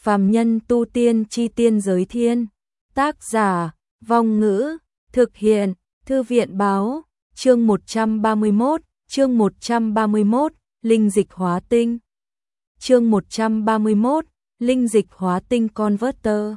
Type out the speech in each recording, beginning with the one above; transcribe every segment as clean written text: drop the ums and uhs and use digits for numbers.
Phàm nhân tu tiên chi tiên giới thiên. Tác giả, Vong Ngữ, thực hiện, Thư viện báo, chương 131, Linh dịch hóa tinh. Chương 131, Linh dịch hóa tinh Converter.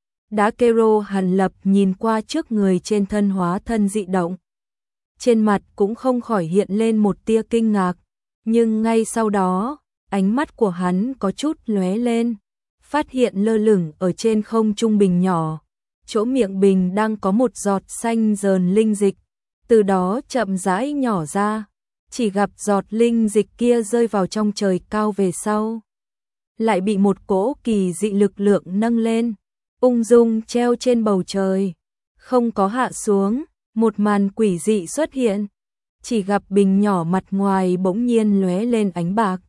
Đá Kero Hàn Lập nhìn qua trước người trên thân hóa thân dị động. Trên mặt cũng không khỏi hiện lên một tia kinh ngạc, nhưng ngay sau đó, ánh mắt của hắn có chút lóe lên, phát hiện lơ lửng ở trên không trung bình nhỏ, chỗ miệng bình đang có một giọt xanh dờn linh dịch, từ đó chậm rãi nhỏ ra, chỉ gặp giọt linh dịch kia rơi vào trong trời cao về sau, lại bị một cỗ kỳ dị lực lượng nâng lên, ung dung treo trên bầu trời, không có hạ xuống, một màn quỷ dị xuất hiện, chỉ gặp bình nhỏ mặt ngoài bỗng nhiên lóe lên ánh bạc.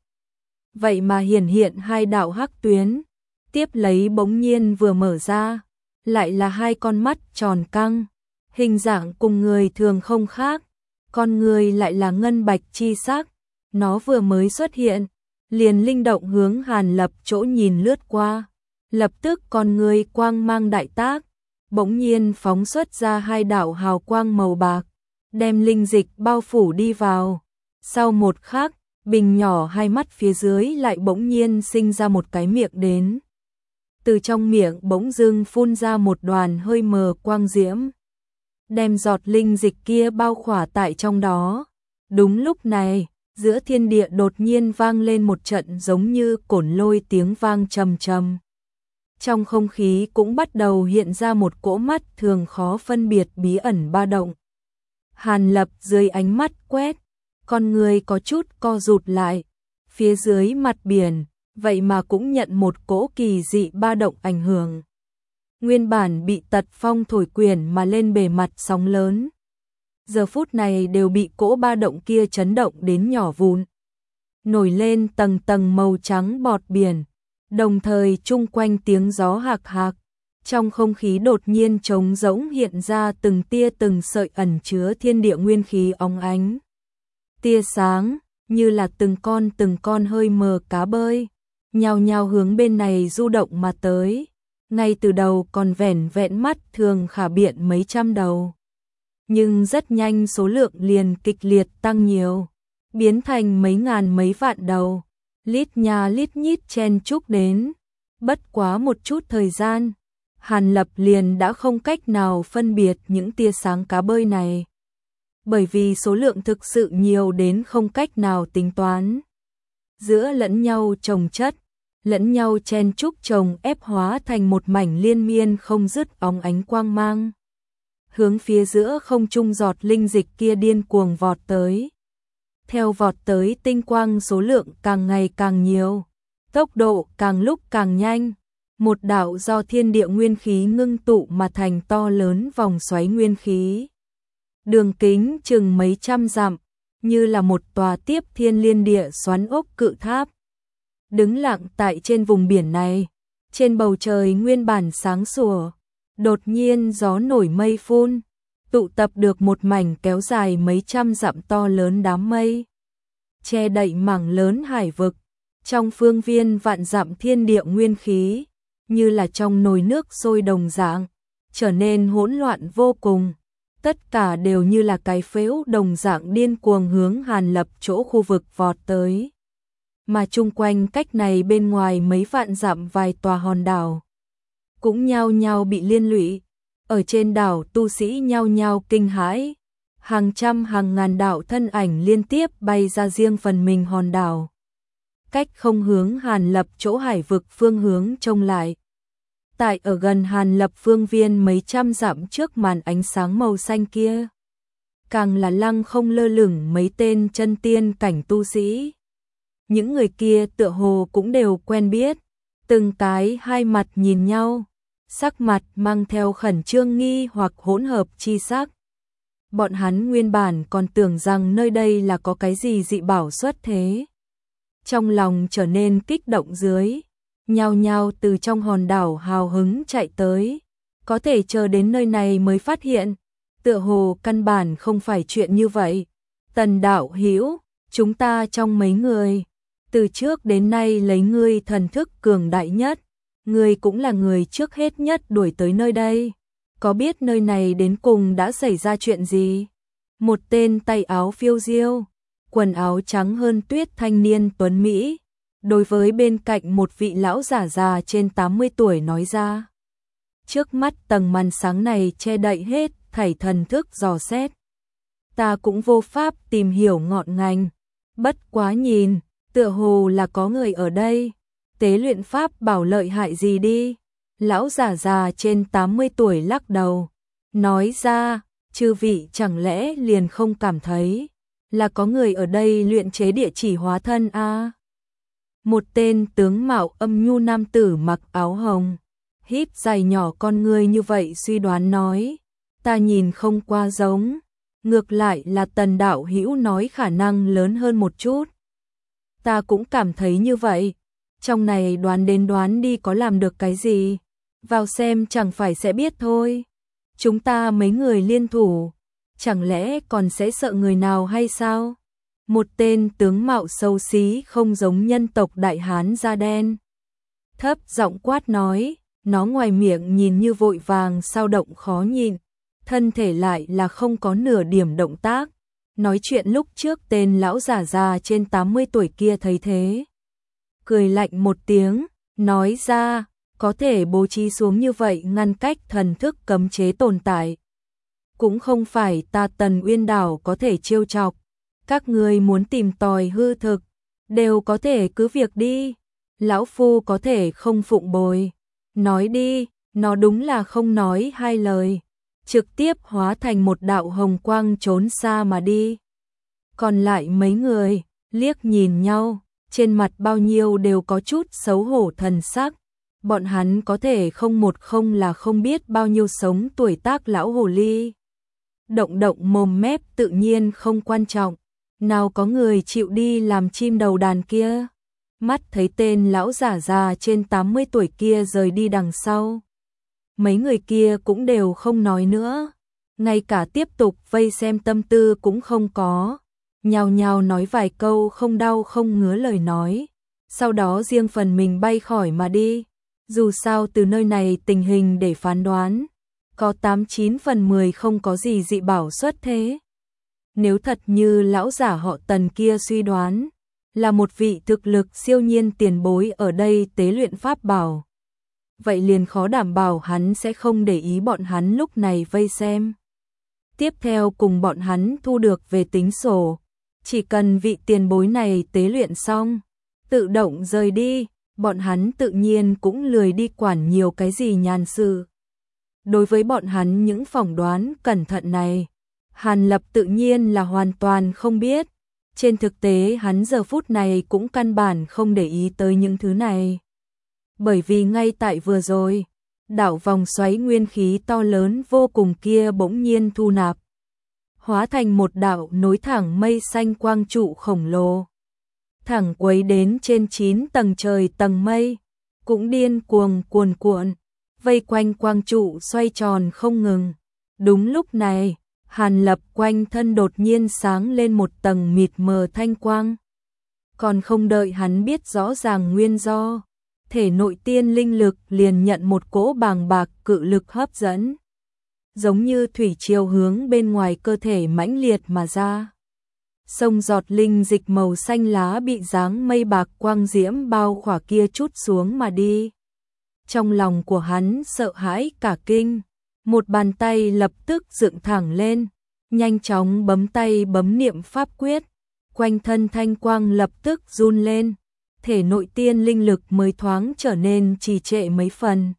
Vậy mà hiện hai đạo hắc tuyến, tiếp lấy bỗng nhiên vừa mở ra, lại là hai con mắt tròn căng, hình dạng cùng người thường không khác, con người lại là ngân bạch chi sắc, nó vừa mới xuất hiện, liền linh động hướng Hàn Lập chỗ nhìn lướt qua, lập tức con người quang mang đại tác, bỗng nhiên phóng xuất ra hai đạo hào quang màu bạc, đem linh dịch bao phủ đi vào. Sau một khắc, bình nhỏ hai mắt phía dưới lại bỗng nhiên sinh ra một cái miệng đến. Từ trong miệng bỗng dưng phun ra một đoàn hơi mờ quang diễm, đem giọt linh dịch kia bao khỏa tại trong đó. Đúng lúc này, giữa thiên địa đột nhiên vang lên một trận giống như cổn lôi tiếng vang trầm trầm. Trong không khí cũng bắt đầu hiện ra một cỗ mắt thường khó phân biệt bí ẩn ba động. Hàn Lập dưới ánh mắt quét, con người có chút co rụt lại, phía dưới mặt biển, vậy mà cũng nhận một cỗ kỳ dị ba động ảnh hưởng. Nguyên bản bị tật phong thổi quyển mà lên bề mặt sóng lớn, giờ phút này đều bị cỗ ba động kia chấn động đến nhỏ vụn, nổi lên tầng tầng màu trắng bọt biển, đồng thời chung quanh tiếng gió hạc hạc, trong không khí đột nhiên trống rỗng hiện ra từng tia từng sợi ẩn chứa thiên địa nguyên khí óng ánh. Tia sáng, như là từng con hơi mờ cá bơi, nhao nhao hướng bên này du động mà tới, ngay từ đầu còn vẻn vẹn mắt thường khả biện mấy trăm đầu. Nhưng rất nhanh số lượng liền kịch liệt tăng nhiều, biến thành mấy ngàn mấy vạn đầu, lít nha lít nhít chen chúc đến. Bất quá một chút thời gian, Hàn Lập liền đã không cách nào phân biệt những tia sáng cá bơi này, bởi vì số lượng thực sự nhiều đến không cách nào tính toán. Giữa lẫn nhau chồng chất, lẫn nhau chen chúc chồng ép hóa thành một mảnh liên miên không dứt óng ánh quang mang. Hướng phía giữa không trung giọt linh dịch kia điên cuồng vọt tới. Theo vọt tới tinh quang số lượng càng ngày càng nhiều, tốc độ càng lúc càng nhanh. Một đạo do thiên địa nguyên khí ngưng tụ mà thành to lớn vòng xoáy nguyên khí. Đường kính chừng mấy trăm dặm, như là một tòa tiếp thiên liên địa xoắn ốc cự tháp. Đứng lặng tại trên vùng biển này, trên bầu trời nguyên bản sáng sủa, đột nhiên gió nổi mây phun, tụ tập được một mảnh kéo dài mấy trăm dặm to lớn đám mây, che đậy mảng lớn hải vực, trong phương viên vạn dặm thiên địa nguyên khí, như là trong nồi nước sôi đồng dạng, trở nên hỗn loạn vô cùng. Tất cả đều như là cái phễu đồng dạng điên cuồng hướng Hàn Lập chỗ khu vực vọt tới. Mà chung quanh cách này bên ngoài mấy vạn dặm vài tòa hòn đảo, cũng nhao nhao bị liên lụy. Ở trên đảo tu sĩ nhao nhao kinh hãi, hàng trăm hàng ngàn đạo thân ảnh liên tiếp bay ra riêng phần mình hòn đảo. Cách không hướng Hàn Lập chỗ hải vực phương hướng trông lại. Tại ở gần Hàn Lập phương viên mấy trăm dặm trước màn ánh sáng màu xanh kia, càng là lăng không lơ lửng mấy tên chân tiên cảnh tu sĩ. Những người kia tựa hồ cũng đều quen biết, từng cái hai mặt nhìn nhau, sắc mặt mang theo khẩn trương nghi hoặc hỗn hợp chi sắc. Bọn hắn nguyên bản còn tưởng rằng nơi đây là có cái gì dị bảo xuất thế. Trong lòng trở nên kích động dưới, nhao nhao từ trong hòn đảo hào hứng chạy tới, có thể chờ đến nơi này mới phát hiện, tựa hồ căn bản không phải chuyện như vậy. Tần đạo hữu, chúng ta trong mấy người, từ trước đến nay lấy ngươi thần thức cường đại nhất, Ngươi cũng là người trước hết nhất đuổi tới nơi đây. Có biết nơi này đến cùng đã xảy ra chuyện gì? Một tên tay áo phiêu diêu, quần áo trắng hơn tuyết thanh niên tuấn Mỹ, đối với bên cạnh một vị lão giả già trên 80 tuổi nói ra. Trước mắt tầng màn sáng này che đậy hết thảy thần thức dò xét. Ta cũng vô pháp tìm hiểu ngọn ngành, bất quá nhìn, tựa hồ là có người ở đây. Tế luyện pháp bảo lợi hại gì đi? Lão giả già trên 80 tuổi lắc đầu, nói ra, chư vị chẳng lẽ liền không cảm thấy là có người ở đây luyện chế địa chỉ hóa thân a? Một tên tướng mạo âm nhu nam tử mặc áo hồng, híp dài nhỏ con ngươi như vậy suy đoán nói, ta nhìn không qua giống, ngược lại là Tần đạo hữu nói khả năng lớn hơn một chút. Ta cũng cảm thấy như vậy, trong này đoán đến đoán đi có làm được cái gì, vào xem chẳng phải sẽ biết thôi. Chúng ta mấy người liên thủ, chẳng lẽ còn sẽ sợ người nào hay sao? Một tên tướng mạo xấu xí không giống nhân tộc Đại Hán da đen, thấp giọng quát nói, nó ngoài miệng nhìn như vội vàng sao động khó nhìn, thân thể lại là không có nửa điểm động tác. Nói chuyện lúc trước tên lão giả già trên 80 tuổi kia thấy thế, cười lạnh một tiếng, nói ra, có thể bố trí xuống như vậy ngăn cách thần thức cấm chế tồn tại. Cũng không phải ta Tần Uyên Đảo có thể trêu chọc, các ngươi muốn tìm tòi hư thực, đều có thể cứ việc đi, lão phu có thể không phụng bồi. Nói đi, nó đúng là không nói hai lời, trực tiếp hóa thành một đạo hồng quang trốn xa mà đi. Còn lại mấy người, liếc nhìn nhau, trên mặt bao nhiêu đều có chút xấu hổ thần sắc. Bọn hắn có thể không là không biết bao nhiêu sống tuổi tác lão hồ ly. Động động mồm mép tự nhiên không quan trọng, nào có người chịu đi làm chim đầu đàn kia. Mắt thấy tên lão giả già trên 80 tuổi kia rời đi đằng sau, mấy người kia cũng đều không nói nữa, ngay cả tiếp tục vây xem tâm tư cũng không có, nhao nhao nói vài câu không đau không ngứa lời nói, sau đó riêng phần mình bay khỏi mà đi. Dù sao từ nơi này tình hình để phán đoán, có 89 phần 10 không có gì dị bảo xuất thế. Nếu thật như lão giả họ Tần kia suy đoán, là một vị thực lực siêu nhiên tiền bối ở đây tế luyện pháp bảo, vậy liền khó đảm bảo hắn sẽ không để ý bọn hắn lúc này vây xem. Tiếp theo cùng bọn hắn thu được về tính sổ, chỉ cần vị tiền bối này tế luyện xong, tự động rời đi, bọn hắn tự nhiên cũng lười đi quản nhiều cái gì nhàn sự. Đối với bọn hắn những phỏng đoán cẩn thận này, Hàn Lập tự nhiên là hoàn toàn không biết. Trên thực tế hắn giờ phút này cũng căn bản không để ý tới những thứ này. Bởi vì ngay tại vừa rồi, đảo vòng xoáy nguyên khí to lớn vô cùng kia bỗng nhiên thu nạp, hóa thành một đạo nối thẳng mây xanh quang trụ khổng lồ, thẳng quấy đến trên 9 tầng trời tầng mây, cũng điên cuồng cuồn cuộn, vây quanh quang trụ xoay tròn không ngừng. Đúng lúc này, Hàn Lập quanh thân đột nhiên sáng lên một tầng mịt mờ thanh quang. Còn không đợi hắn biết rõ ràng nguyên do, thể nội tiên linh lực liền nhận một cỗ bàng bạc cự lực hấp dẫn, giống như thủy triều hướng bên ngoài cơ thể mãnh liệt mà ra. Sông giọt linh dịch màu xanh lá bị dáng mây bạc quang diễm bao khỏa kia trút xuống mà đi. Trong lòng của hắn sợ hãi cả kinh, một bàn tay lập tức dựng thẳng lên, nhanh chóng bấm tay bấm niệm pháp quyết, quanh thân thanh quang lập tức run lên, thể nội tiên linh lực mới thoáng trở nên trì trệ mấy phần.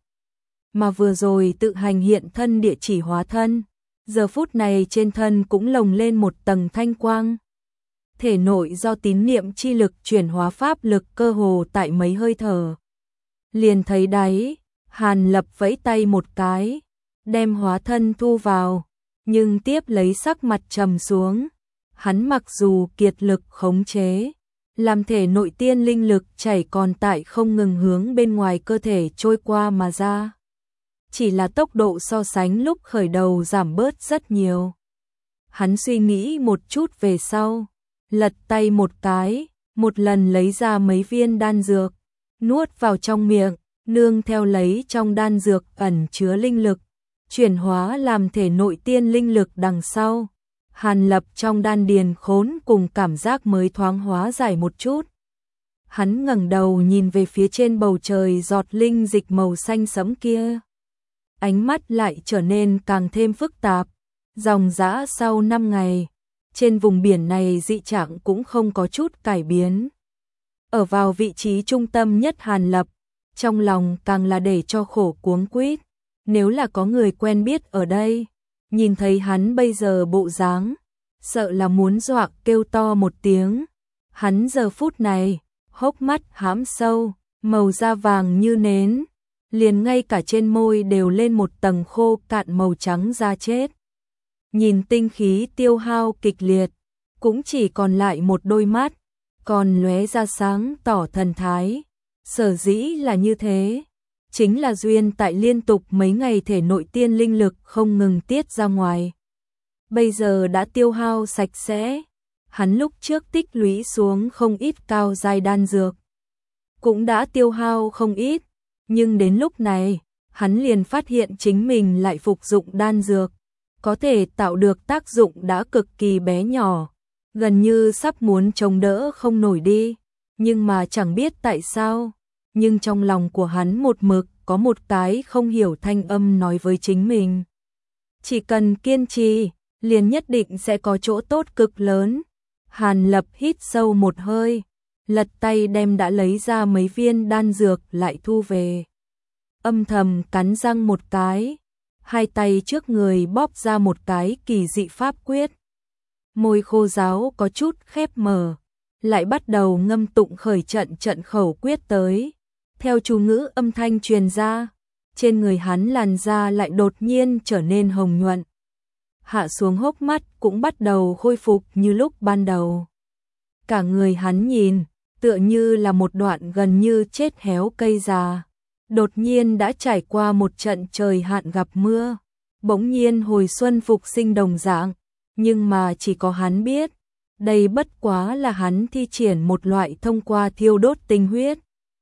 Mà vừa rồi tự hành hiện thân địa chỉ hóa thân, giờ phút này trên thân cũng lồng lên một tầng thanh quang. Thể nội do tín niệm chi lực chuyển hóa pháp lực cơ hồ tại mấy hơi thở. Liền thấy đáy, Hàn Lập vẫy tay một cái, đem hóa thân thu vào, nhưng tiếp lấy sắc mặt trầm xuống. Hắn mặc dù kiệt lực khống chế, làm thể nội tiên linh lực chảy còn tại không ngừng hướng bên ngoài cơ thể trôi qua mà ra. Chỉ là tốc độ so sánh lúc khởi đầu giảm bớt rất nhiều. Hắn suy nghĩ một chút về sau, lật tay một cái, một lần lấy ra mấy viên đan dược, nuốt vào trong miệng, nương theo lấy trong đan dược ẩn chứa linh lực, chuyển hóa làm thể nội tiên linh lực đằng sau. Hàn Lập trong đan điền khốn cùng cảm giác mới thoáng hóa giải một chút. Hắn ngẩng đầu nhìn về phía trên bầu trời giọt linh dịch màu xanh sẫm kia. Ánh mắt lại trở nên càng thêm phức tạp. Dòng dã sau 5 ngày, trên vùng biển này dị trạng cũng không có chút cải biến. Ở vào vị trí trung tâm nhất Hàn Lập, trong lòng càng là để cho khổ cuống quýt. Nếu là có người quen biết ở đây, nhìn thấy hắn bây giờ bộ dáng, sợ là muốn dọa kêu to một tiếng. Hắn giờ phút này, hốc mắt hãm sâu, màu da vàng như nến, liền ngay cả trên môi đều lên một tầng khô cạn màu trắng da chết. Nhìn tinh khí tiêu hao kịch liệt, cũng chỉ còn lại một đôi mắt, còn lóe ra sáng tỏ thần thái. Sở dĩ là như thế, chính là duyên tại liên tục mấy ngày thể nội tiên linh lực không ngừng tiết ra ngoài. Bây giờ đã tiêu hao sạch sẽ, hắn lúc trước tích lũy xuống không ít cao giai đan dược, cũng đã tiêu hao không ít, nhưng đến lúc này, hắn liền phát hiện chính mình lại phục dụng đan dược, có thể tạo được tác dụng đã cực kỳ bé nhỏ, gần như sắp muốn chống đỡ không nổi đi, nhưng mà chẳng biết tại sao, nhưng trong lòng của hắn một mực có một cái không hiểu thanh âm nói với chính mình. Chỉ cần kiên trì, liền nhất định sẽ có chỗ tốt cực lớn. Hàn Lập hít sâu một hơi, lật tay đem đã lấy ra mấy viên đan dược lại thu về. Âm thầm cắn răng một cái, hai tay trước người bóp ra một cái kỳ dị pháp quyết. Môi khô ráo có chút khép mở, lại bắt đầu ngâm tụng khởi trận khẩu quyết tới. Theo chú ngữ âm thanh truyền ra, trên người hắn làn da lại đột nhiên trở nên hồng nhuận. Hạ xuống hốc mắt cũng bắt đầu khôi phục như lúc ban đầu. Cả người hắn nhìn, tựa như là một đoạn gần như chết héo cây già. Đột nhiên đã trải qua một trận trời hạn gặp mưa, bỗng nhiên hồi xuân phục sinh đồng dạng, nhưng mà chỉ có hắn biết, đây bất quá là hắn thi triển một loại thông qua thiêu đốt tinh huyết,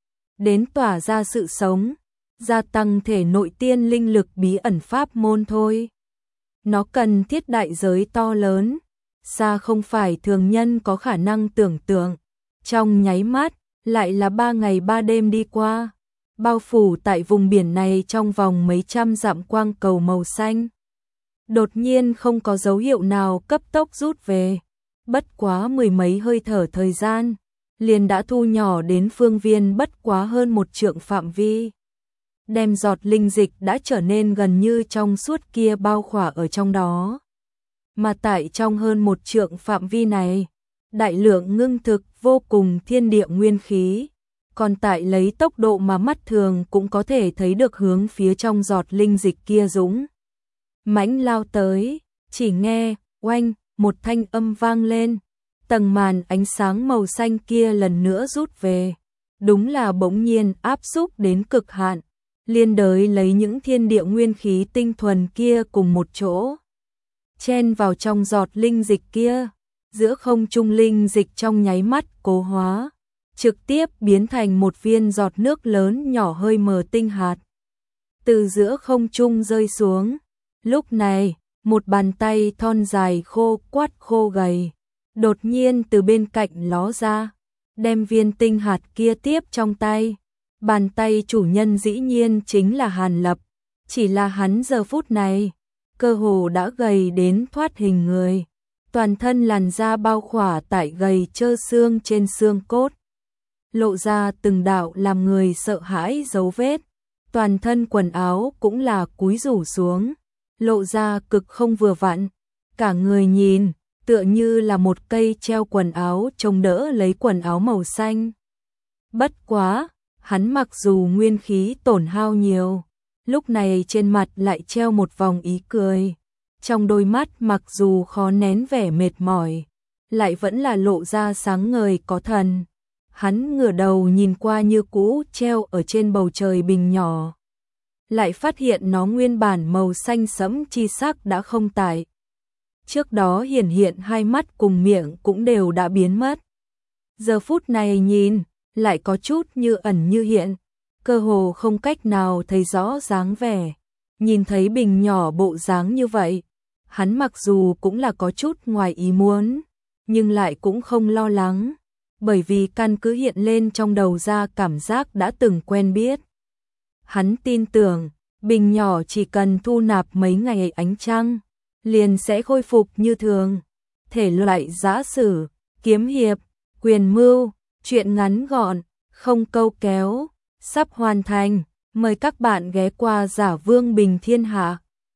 đến tỏa ra sự sống, gia tăng thể nội tiên linh lực bí ẩn pháp môn thôi. Nó cần thiết đại giới to lớn, xa không phải thường nhân có khả năng tưởng tượng. Trong nháy mắt, lại là 3 ngày 3 đêm đi qua, bao phủ tại vùng biển này trong vòng mấy trăm dặm quang cầu màu xanh. Đột nhiên không có dấu hiệu nào cấp tốc rút về, bất quá mười mấy hơi thở thời gian, liền đã thu nhỏ đến phương viên bất quá hơn 1 trượng phạm vi. Đem giọt linh dịch đã trở nên gần như trong suốt kia bao khỏa ở trong đó. Mà tại trong hơn 1 trượng phạm vi này, đại lượng ngưng thực vô cùng thiên địa nguyên khí, còn tại lấy tốc độ mà mắt thường cũng có thể thấy được hướng phía trong giọt linh dịch kia dũng mãnh lao tới. Chỉ nghe oanh một thanh âm vang lên, tầng màn ánh sáng màu xanh kia lần nữa rút về, đúng là bỗng nhiên áp xúc đến cực hạn, liên đới lấy những thiên địa nguyên khí tinh thuần kia cùng một chỗ chen vào trong giọt linh dịch kia. Giữa không trung linh dịch trong nháy mắt cố hóa, trực tiếp biến thành một viên giọt nước lớn nhỏ hơi mờ tinh hạt, từ giữa không trung rơi xuống. Lúc này, một bàn tay thon dài khô quắt khô gầy, đột nhiên từ bên cạnh ló ra, đem viên tinh hạt kia tiếp trong tay. Bàn tay chủ nhân dĩ nhiên chính là Hàn Lập, chỉ là hắn giờ phút này, cơ hồ đã gầy đến thoát hình người. Toàn thân làn da bao khỏa tại gầy trơ xương trên xương cốt, lộ ra từng đạo làm người sợ hãi dấu vết. Toàn thân quần áo cũng là cúi rủ xuống, lộ ra cực không vừa vặn. Cả người nhìn, tựa như là một cây treo quần áo chống đỡ lấy quần áo màu xanh. Bất quá, hắn mặc dù nguyên khí tổn hao nhiều, lúc này trên mặt lại treo một vòng ý cười. Trong đôi mắt mặc dù khó nén vẻ mệt mỏi, lại vẫn là lộ ra sáng ngời có thần. Hắn ngửa đầu nhìn qua như cũ treo ở trên bầu trời bình nhỏ, lại phát hiện nó nguyên bản màu xanh sẫm chi sắc đã không tại. Trước đó hiển hiện hai mắt cùng miệng cũng đều đã biến mất. Giờ phút này nhìn, lại có chút như ẩn như hiện, cơ hồ không cách nào thấy rõ dáng vẻ. Nhìn thấy bình nhỏ bộ dáng như vậy, hắn mặc dù cũng là có chút ngoài ý muốn, nhưng lại cũng không lo lắng, bởi vì căn cứ hiện lên trong đầu ra cảm giác đã từng quen biết. Hắn tin tưởng, bình nhỏ chỉ cần thu nạp mấy ngày ánh trăng, liền sẽ khôi phục như thường. Thể loại giã sử, kiếm hiệp, quyền mưu, truyện ngắn gọn, không câu kéo, sắp hoàn thành. Mời các bạn ghé qua Giả Vương Bình Thiên Hạ.